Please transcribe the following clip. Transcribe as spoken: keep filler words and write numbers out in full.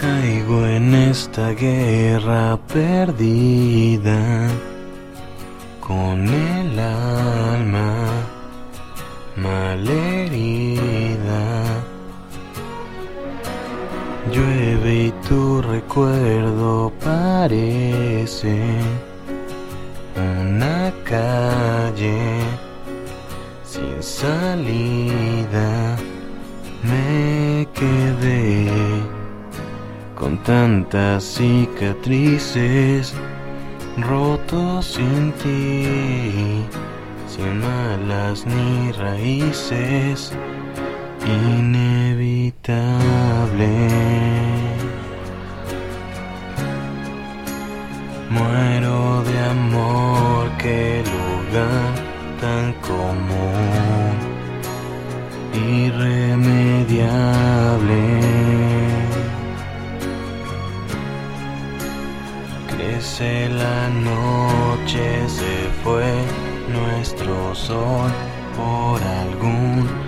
Caigo en esta guerra perdida, con el alma malherida. Llueve y tu recuerdo parece una calle sin salida. Me quedé con tantas cicatrices, roto sin ti, sin alas ni raíces, inevitable. Muero de amor, qué lugar tan común, irremediable. Crece la noche, se fue nuestro sol por algún